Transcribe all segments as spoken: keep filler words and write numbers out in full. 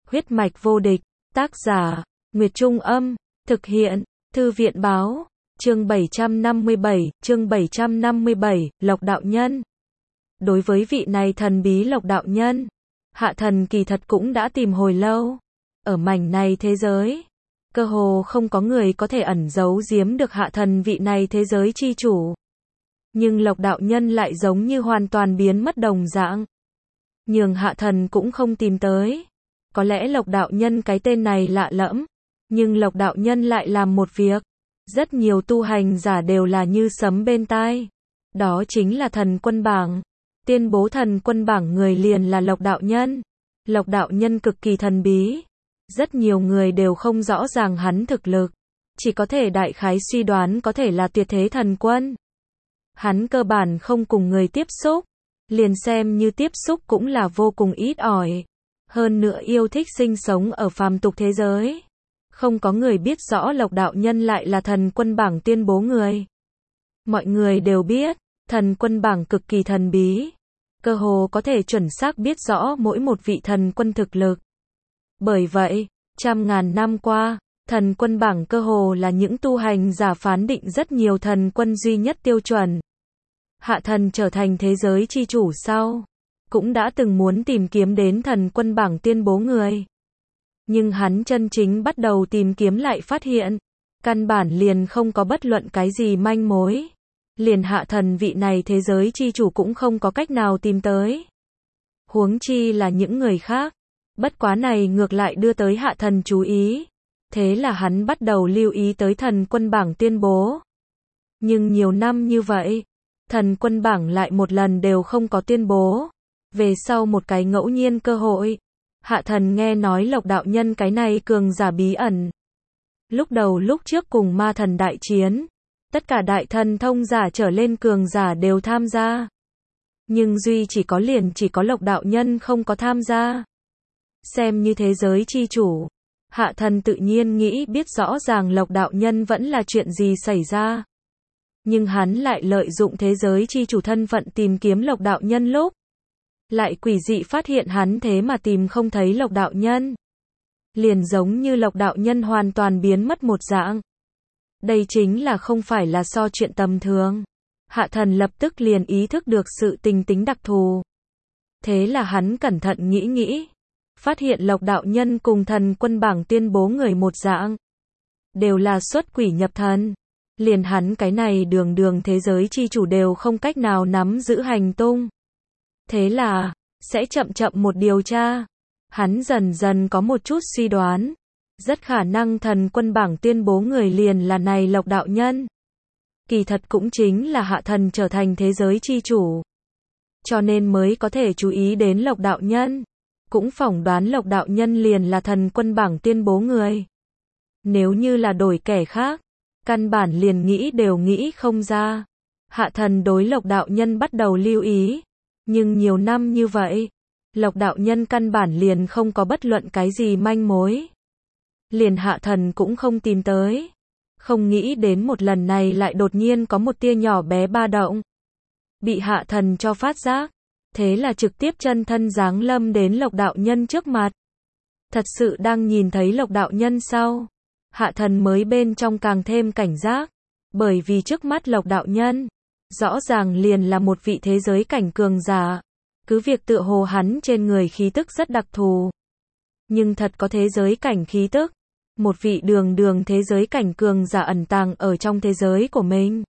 Huyết mạch vô địch, tác giả, Nguyệt Trung Âm, thực hiện, Thư viện Báo, chương bảy trăm năm mươi bảy, chương bảy trăm năm mươi bảy, Lộc đạo nhân. Đối với vị này thần bí Lộc đạo nhân, Hạ Thần kỳ thật cũng đã tìm hồi lâu. Ở mảnh này thế giới, cơ hồ không có người có thể ẩn giấu giếm được Hạ Thần vị này thế giới chi chủ. Nhưng Lộc đạo nhân lại giống như hoàn toàn biến mất đồng dạng. Nhường Hạ Thần cũng không tìm tới. Có lẽ Lộc đạo nhân cái tên này lạ lẫm, nhưng Lộc đạo nhân lại làm một việc, rất nhiều tu hành giả đều là như sấm bên tai. Đó chính là thần quân bảng. Tuyên bố thần quân bảng người liền là Lộc đạo nhân. Lộc đạo nhân cực kỳ thần bí. Rất nhiều người đều không rõ ràng hắn thực lực. Chỉ có thể đại khái suy đoán có thể là tuyệt thế thần quân. Hắn cơ bản không cùng người tiếp xúc. Liền xem như tiếp xúc cũng là vô cùng ít ỏi. Hơn nữa yêu thích sinh sống ở phàm tục thế giới. Không có người biết rõ Lộc đạo nhân lại là thần quân bảng tuyên bố người. Mọi người đều biết, thần quân bảng cực kỳ thần bí. Cơ hồ có thể chuẩn xác biết rõ mỗi một vị thần quân thực lực. Bởi vậy, trăm ngàn năm qua, thần quân bảng cơ hồ là những tu hành giả phán định rất nhiều thần quân duy nhất tiêu chuẩn. Hạ Thần trở thành thế giới chi chủ sau, cũng đã từng muốn tìm kiếm đến thần quân bảng tuyên bố người. Nhưng hắn chân chính bắt đầu tìm kiếm lại phát hiện, căn bản liền không có bất luận cái gì manh mối. Liền Hạ Thần vị này thế giới chi chủ cũng không có cách nào tìm tới. Huống chi là những người khác. Bất quá này ngược lại đưa tới Hạ Thần chú ý. Thế là hắn bắt đầu lưu ý tới thần quân bảng tuyên bố. Nhưng nhiều năm như vậy, thần quân bảng lại một lần đều không có tuyên bố. Về sau một cái ngẫu nhiên cơ hội, Hạ Thần nghe nói Lộc đạo nhân cái này cường giả bí ẩn. Lúc đầu lúc trước cùng ma thần đại chiến, tất cả đại thần thông giả trở lên cường giả đều tham gia. Nhưng duy chỉ có liền chỉ có Lộc đạo nhân không có tham gia. Xem như thế giới chi chủ, Hạ Thần tự nhiên nghĩ biết rõ ràng Lộc đạo nhân vẫn là chuyện gì xảy ra. Nhưng hắn lại lợi dụng thế giới chi chủ thân phận tìm kiếm Lộc đạo nhân lúc. Lại quỷ dị phát hiện hắn thế mà tìm không thấy Lộc đạo nhân. Liền giống như Lộc đạo nhân hoàn toàn biến mất một dạng. Đây chính là không phải là so chuyện tầm thường. Hạ Thần lập tức liền ý thức được sự tình tính đặc thù. Thế là hắn cẩn thận nghĩ nghĩ. Phát hiện Lộc đạo nhân cùng thần quân bảng tuyên bố người một dạng. Đều là xuất quỷ nhập thần. Liền hắn cái này đường đường thế giới chi chủ đều không cách nào nắm giữ hành tung. Thế là, sẽ chậm chậm một điều tra. Hắn dần dần có một chút suy đoán. Rất khả năng thần quân bảng tuyên bố người liền là này Lộc đạo nhân. Kỳ thật cũng chính là Hạ Thần trở thành thế giới chi chủ. Cho nên mới có thể chú ý đến Lộc đạo nhân. Cũng phỏng đoán Lộc đạo nhân liền là thần quân bảng tuyên bố người. Nếu như là đổi kẻ khác, căn bản liền nghĩ đều nghĩ không ra. Hạ Thần đối Lộc đạo nhân bắt đầu lưu ý. Nhưng nhiều năm như vậy, Lộc đạo nhân căn bản liền không có bất luận cái gì manh mối. Liền Hạ Thần cũng không tìm tới. Không nghĩ đến một lần này lại đột nhiên có một tia nhỏ bé ba động. Bị Hạ Thần cho phát giác. Thế là trực tiếp chân thân giáng lâm đến Lộc đạo nhân trước mặt. Thật sự đang nhìn thấy Lộc đạo nhân sau. Hạ Thần mới bên trong càng thêm cảnh giác. Bởi vì trước mắt Lộc đạo nhân, rõ ràng liền là một vị thế giới cảnh cường giả. Cứ việc tựa hồ hắn trên người khí tức rất đặc thù. Nhưng thật có thế giới cảnh khí tức. Một vị đường đường thế giới cảnh cường giả ẩn tàng ở trong thế giới của mình.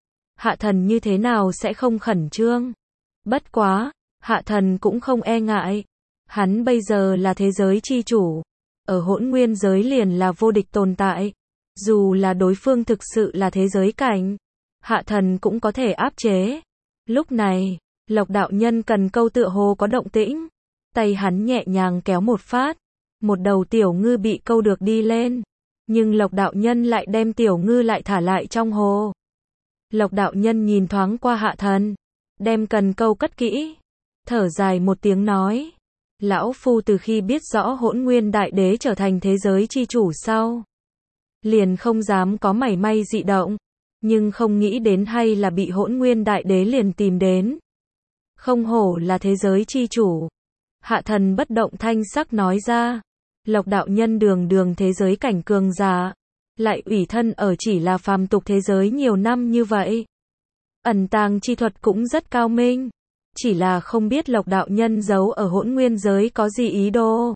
Hạ Thần như thế nào sẽ không khẩn trương? Bất quá, Hạ Thần cũng không e ngại. Hắn bây giờ là thế giới chi chủ. Ở hỗn nguyên giới liền là vô địch tồn tại. Dù là đối phương thực sự là thế giới cảnh, Hạ Thần cũng có thể áp chế. Lúc này, Lộc đạo nhân cần câu tựa hồ có động tĩnh. Tay hắn nhẹ nhàng kéo một phát. Một đầu tiểu ngư bị câu được đi lên. Nhưng Lộc đạo nhân lại đem tiểu ngư lại thả lại trong hồ. Lộc đạo nhân nhìn thoáng qua Hạ Thần. Đem cần câu cất kỹ. Thở dài một tiếng nói. Lão Phu từ khi biết rõ hỗn nguyên đại đế trở thành thế giới chi chủ sau. Liền không dám có mảy may dị động. Nhưng không nghĩ đến hay là bị hỗn nguyên đại đế liền tìm đến. Không hổ là thế giới chi chủ. Hạ Thần bất động thanh sắc nói ra. Lộc đạo nhân đường đường thế giới cảnh cường giả, lại ủy thân ở chỉ là phàm tục thế giới nhiều năm như vậy. Ẩn tàng chi thuật cũng rất cao minh, chỉ là không biết Lộc đạo nhân giấu ở hỗn nguyên giới có gì ý đồ.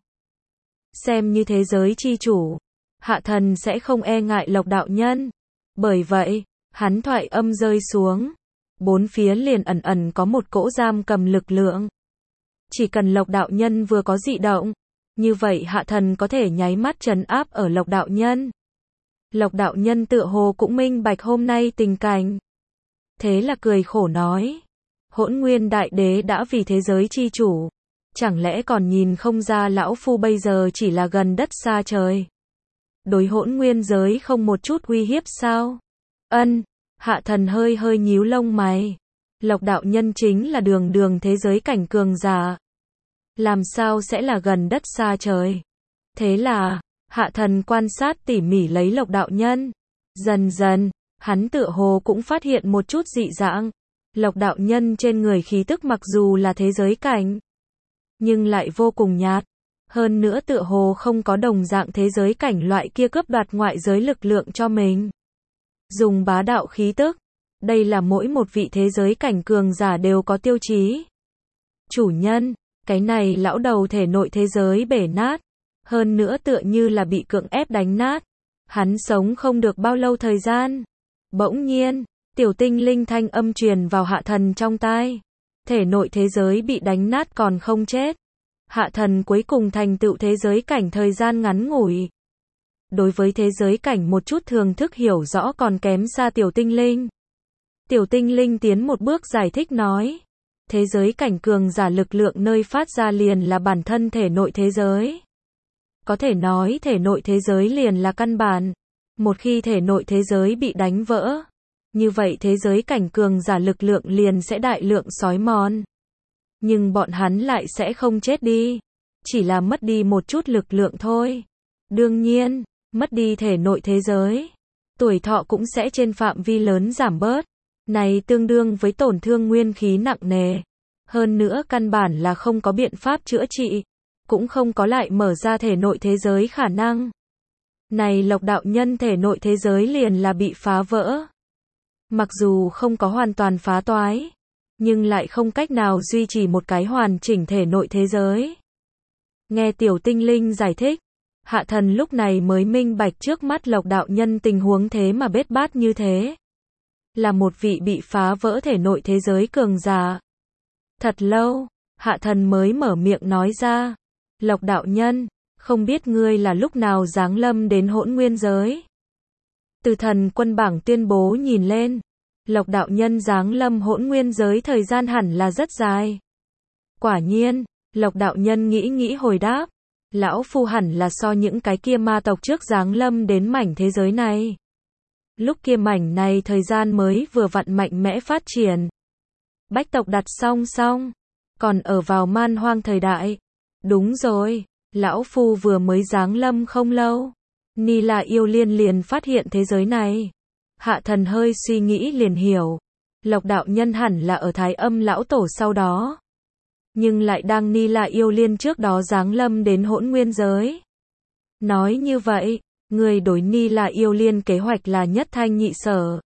Xem như thế giới chi chủ, hạ thần sẽ không e ngại Lộc đạo nhân. Bởi vậy, hắn thoại âm rơi xuống, bốn phía liền ẩn ẩn có một cỗ giam cầm lực lượng. Chỉ cần Lộc đạo nhân vừa có dị động, như vậy hạ thần có thể nháy mắt trấn áp ở Lộc đạo nhân. Lộc đạo nhân tựa hồ cũng minh bạch hôm nay tình cảnh. Thế là cười khổ nói, hỗn nguyên đại đế đã vì thế giới chi chủ, chẳng lẽ còn nhìn không ra lão phu bây giờ chỉ là gần đất xa trời. Đối hỗn nguyên giới không một chút uy hiếp sao? Ân, hạ thần hơi hơi nhíu lông mày. Lộc đạo nhân chính là đường đường thế giới cảnh cường giả. Làm sao sẽ là gần đất xa trời? Thế là, hạ thần quan sát tỉ mỉ lấy Lộc đạo nhân. Dần dần, hắn tựa hồ cũng phát hiện một chút dị dạng. Lộc đạo nhân trên người khí tức mặc dù là thế giới cảnh, nhưng lại vô cùng nhạt. Hơn nữa tựa hồ không có đồng dạng thế giới cảnh loại kia cướp đoạt ngoại giới lực lượng cho mình. Dùng bá đạo khí tức. Đây là mỗi một vị thế giới cảnh cường giả đều có tiêu chí. Chủ nhân, cái này lão đầu thể nội thế giới bể nát. Hơn nữa tựa như là bị cưỡng ép đánh nát. Hắn sống không được bao lâu thời gian. Bỗng nhiên, tiểu tinh linh thanh âm truyền vào hạ thần trong tai. Thể nội thế giới bị đánh nát còn không chết. Hạ thần cuối cùng thành tựu thế giới cảnh thời gian ngắn ngủi. Đối với thế giới cảnh một chút thường thức hiểu rõ còn kém xa tiểu tinh linh. Tiểu tinh linh tiến một bước giải thích nói. Thế giới cảnh cường giả lực lượng nơi phát ra liền là bản thân thể nội thế giới. Có thể nói thể nội thế giới liền là căn bản. Một khi thể nội thế giới bị đánh vỡ, như vậy thế giới cảnh cường giả lực lượng liền sẽ đại lượng xói mòn. Nhưng bọn hắn lại sẽ không chết đi, chỉ là mất đi một chút lực lượng thôi. Đương nhiên, mất đi thể nội thế giới, tuổi thọ cũng sẽ trên phạm vi lớn giảm bớt. Này tương đương với tổn thương nguyên khí nặng nề. Hơn nữa căn bản là không có biện pháp chữa trị, cũng không có lại mở ra thể nội thế giới khả năng. Này Lộc đạo nhân thể nội thế giới liền là bị phá vỡ. Mặc dù không có hoàn toàn phá toái, nhưng lại không cách nào duy trì một cái hoàn chỉnh thể nội thế giới. Nghe tiểu tinh linh giải thích, hạ thần lúc này mới minh bạch trước mắt Lộc đạo nhân tình huống thế mà bết bát như thế. Là một vị bị phá vỡ thể nội thế giới cường giả. Thật lâu, hạ thần mới mở miệng nói ra. Lộc đạo nhân, không biết ngươi là lúc nào giáng lâm đến hỗn nguyên giới. Từ thần quân bảng tuyên bố nhìn lên, Lộc đạo nhân giáng lâm hỗn nguyên giới thời gian hẳn là rất dài. Quả nhiên, Lộc đạo nhân nghĩ nghĩ hồi đáp. Lão phu hẳn là so những cái kia ma tộc trước giáng lâm đến mảnh thế giới này. Lúc kia mảnh này thời gian mới vừa vặn mạnh mẽ phát triển. Bách tộc đặt song song, còn ở vào man hoang thời đại. Đúng rồi, lão phu vừa mới giáng lâm không lâu. Ni là yêu liên liền phát hiện thế giới này. Hạ thần hơi suy nghĩ liền hiểu. Lộc đạo nhân hẳn là ở Thái Âm lão tổ sau đó. Nhưng lại đang Ni là yêu liên trước đó giáng lâm đến hỗn nguyên giới. Nói như vậy, người đối Ni là yêu liên kế hoạch là nhất thanh nhị sở.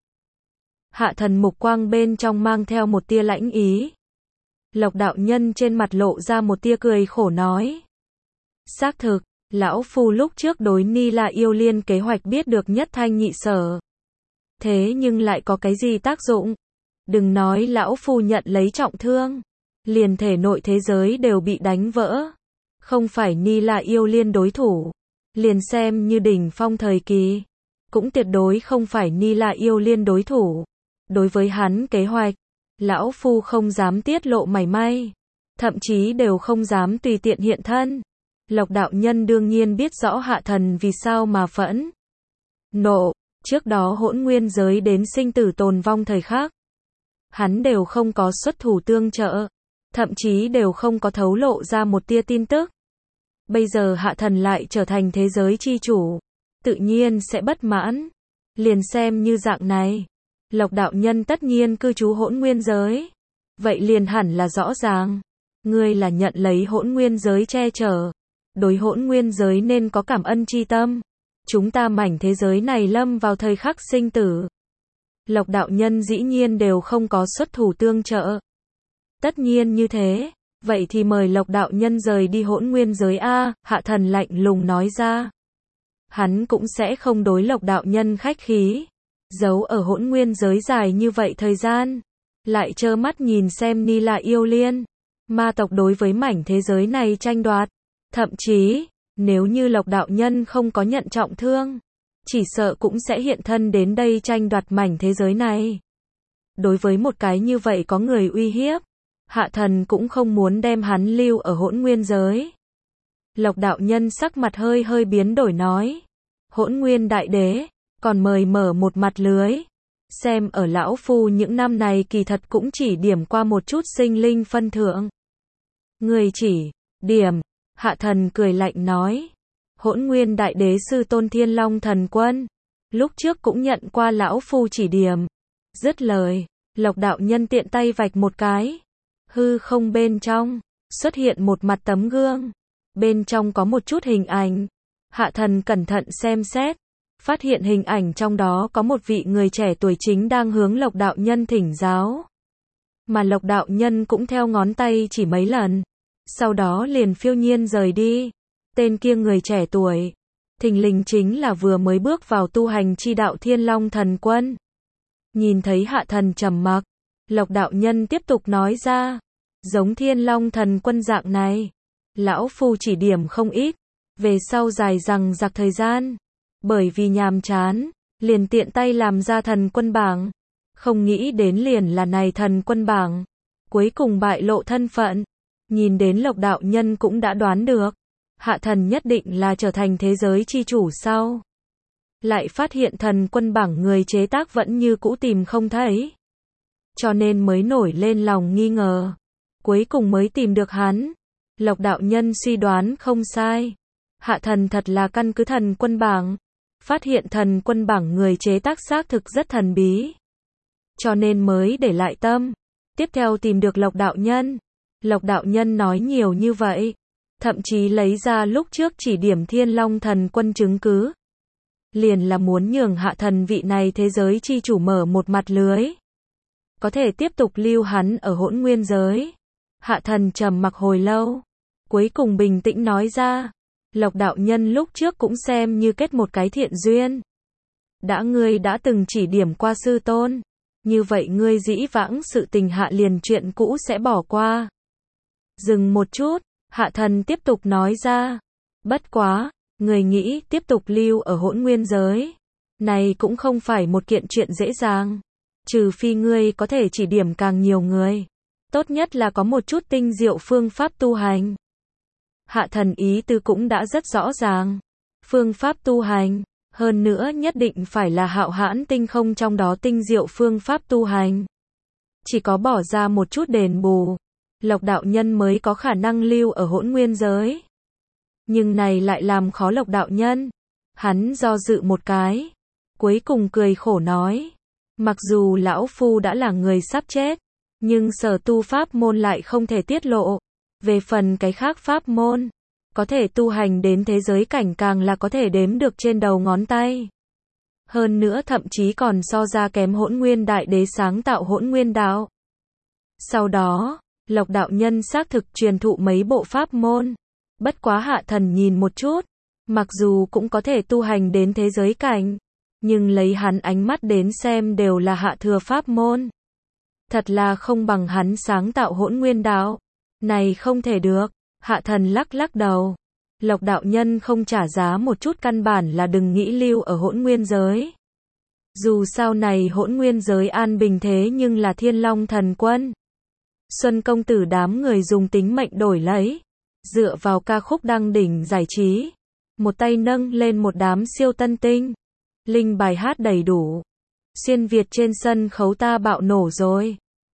Hạ thần mục quang bên trong mang theo một tia lãnh ý. Lộc đạo nhân trên mặt lộ ra một tia cười khổ nói. Xác thực, lão phu lúc trước đối Ni là yêu liên kế hoạch biết được nhất thanh nhị sở. Thế nhưng lại có cái gì tác dụng? Đừng nói lão phu nhận lấy trọng thương, liền thể nội thế giới đều bị đánh vỡ. Không phải Ni là yêu liên đối thủ, liền xem như đỉnh phong thời kỳ, cũng tuyệt đối không phải Ni là yêu liên đối thủ. Đối với hắn kế hoạch, lão phu không dám tiết lộ mảy may, thậm chí đều không dám tùy tiện hiện thân. Lộc đạo nhân đương nhiên biết rõ hạ thần vì sao mà phẫn nộ. Trước đó hỗn nguyên giới đến sinh tử tồn vong thời khắc, hắn đều không có xuất thủ tương trợ, thậm chí đều không có thấu lộ ra một tia tin tức. Bây giờ hạ thần lại trở thành thế giới chi chủ, tự nhiên sẽ bất mãn. Liền xem như dạng này, Lộc đạo nhân tất nhiên cư trú hỗn nguyên giới. Vậy liền hẳn là rõ ràng, ngươi là nhận lấy hỗn nguyên giới che chở. đối hỗn nguyên giới nên có cảm ân chi tâm. Chúng ta mảnh thế giới này lâm vào thời khắc sinh tử. Lộc đạo nhân dĩ nhiên đều không có xuất thủ tương trợ. Tất nhiên như thế, vậy thì mời Lộc đạo nhân rời đi hỗn nguyên giới a, Hạ Thần lạnh lùng nói ra. Hắn cũng sẽ không đối Lộc đạo nhân khách khí. Giấu ở hỗn nguyên giới dài như vậy thời gian, lại trơ mắt nhìn xem Ni La Yêu Liên, ma tộc đối với mảnh thế giới này tranh đoạt. Thậm chí, nếu như Lộc đạo nhân không có nhận trọng thương, chỉ sợ cũng sẽ hiện thân đến đây tranh đoạt mảnh thế giới này. Đối với một cái như vậy có người uy hiếp, Hạ Thần cũng không muốn đem hắn lưu ở hỗn nguyên giới. Lộc đạo nhân sắc mặt hơi hơi biến đổi nói. Hỗn nguyên đại đế, còn mời mở một mặt lưới. Xem ở lão phu những năm này kỳ thật cũng chỉ điểm qua một chút sinh linh phân thượng. Người chỉ, điểm, Hạ Thần cười lạnh nói. Hỗn nguyên đại đế sư tôn Thiên Long thần quân, lúc trước cũng nhận qua lão phu chỉ điểm. Dứt lời, Lộc đạo nhân tiện tay vạch một cái. Hư không bên trong, xuất hiện một mặt tấm gương. Bên trong có một chút hình ảnh. Hạ Thần cẩn thận xem xét, phát hiện hình ảnh trong đó có một vị người trẻ tuổi chính đang hướng Lộc đạo nhân thỉnh giáo. Mà Lộc đạo nhân cũng theo ngón tay chỉ mấy lần, sau đó liền phiêu nhiên rời đi. Tên kia người trẻ tuổi, thình lình chính là vừa mới bước vào tu hành chi đạo Thiên Long thần quân. Nhìn thấy Hạ Thần trầm mặc, Lộc đạo nhân tiếp tục nói ra, giống Thiên Long thần quân dạng này, lão phu chỉ điểm không ít, về sau dài rằng giặc thời gian, bởi vì nhàm chán, liền tiện tay làm ra thần quân bảng, không nghĩ đến liền là này thần quân bảng, cuối cùng bại lộ thân phận. Nhìn đến Lộc đạo nhân cũng đã đoán được, Hạ Thần nhất định là trở thành thế giới chi chủ sau. Lại phát hiện thần quân bảng người chế tác vẫn như cũ tìm không thấy, cho nên mới nổi lên lòng nghi ngờ, cuối cùng mới tìm được hắn. Lộc đạo nhân suy đoán không sai, Hạ Thần thật là căn cứ thần quân bảng, phát hiện thần quân bảng người chế tác xác thực rất thần bí, cho nên mới để lại tâm. Tiếp theo tìm được Lộc đạo nhân. Lộc đạo nhân nói nhiều như vậy, thậm chí lấy ra lúc trước chỉ điểm Thiên Long thần quân chứng cứ, liền là muốn nhường Hạ Thần vị này thế giới chi chủ mở một mặt lưới, có thể tiếp tục lưu hắn ở hỗn nguyên giới. Hạ Thần trầm mặc hồi lâu, cuối cùng bình tĩnh nói ra, Lộc đạo nhân lúc trước cũng xem như kết một cái thiện duyên. Đã ngươi đã từng chỉ điểm qua sư tôn, như vậy ngươi dĩ vãng sự tình hạ liền chuyện cũ sẽ bỏ qua. Dừng một chút, Hạ Thần tiếp tục nói ra, bất quá, người nghĩ tiếp tục lưu ở hỗn nguyên giới, này cũng không phải một kiện chuyện dễ dàng, trừ phi ngươi có thể chỉ điểm càng nhiều người, tốt nhất là có một chút tinh diệu phương pháp tu hành. Hạ Thần ý tứ cũng đã rất rõ ràng, phương pháp tu hành, hơn nữa nhất định phải là hạo hãn tinh không trong đó tinh diệu phương pháp tu hành. Chỉ có bỏ ra một chút đền bù, Lộc đạo nhân mới có khả năng lưu ở hỗn nguyên giới. Nhưng này lại làm khó Lộc đạo nhân. Hắn do dự một cái, cuối cùng cười khổ nói, mặc dù lão phu đã là người sắp chết, nhưng sở tu pháp môn lại không thể tiết lộ. Về phần cái khác pháp môn, có thể tu hành đến thế giới cảnh càng là có thể đếm được trên đầu ngón tay. Hơn nữa thậm chí còn so ra kém hỗn nguyên đại đế sáng tạo hỗn nguyên đạo. Sau đó, Lộc đạo nhân xác thực truyền thụ mấy bộ pháp môn. Bất quá Hạ Thần nhìn một chút, mặc dù cũng có thể tu hành đến thế giới cảnh, nhưng lấy hắn ánh mắt đến xem đều là hạ thừa pháp môn. Thật là không bằng hắn sáng tạo hỗn nguyên đạo. Này không thể được. Hạ Thần lắc lắc đầu. Lộc đạo nhân không trả giá một chút căn bản là đừng nghĩ lưu ở hỗn nguyên giới. Dù sao này hỗn nguyên giới an bình thế nhưng là Thiên Long thần quân. Xuân công tử đám người dùng tính mệnh đổi lấy. Dựa vào ca khúc đăng đỉnh giải trí. Một tay nâng lên một đám siêu tân tinh. Linh bài hát đầy đủ. Xuyên Việt trên sân khấu ta bạo nổ rồi.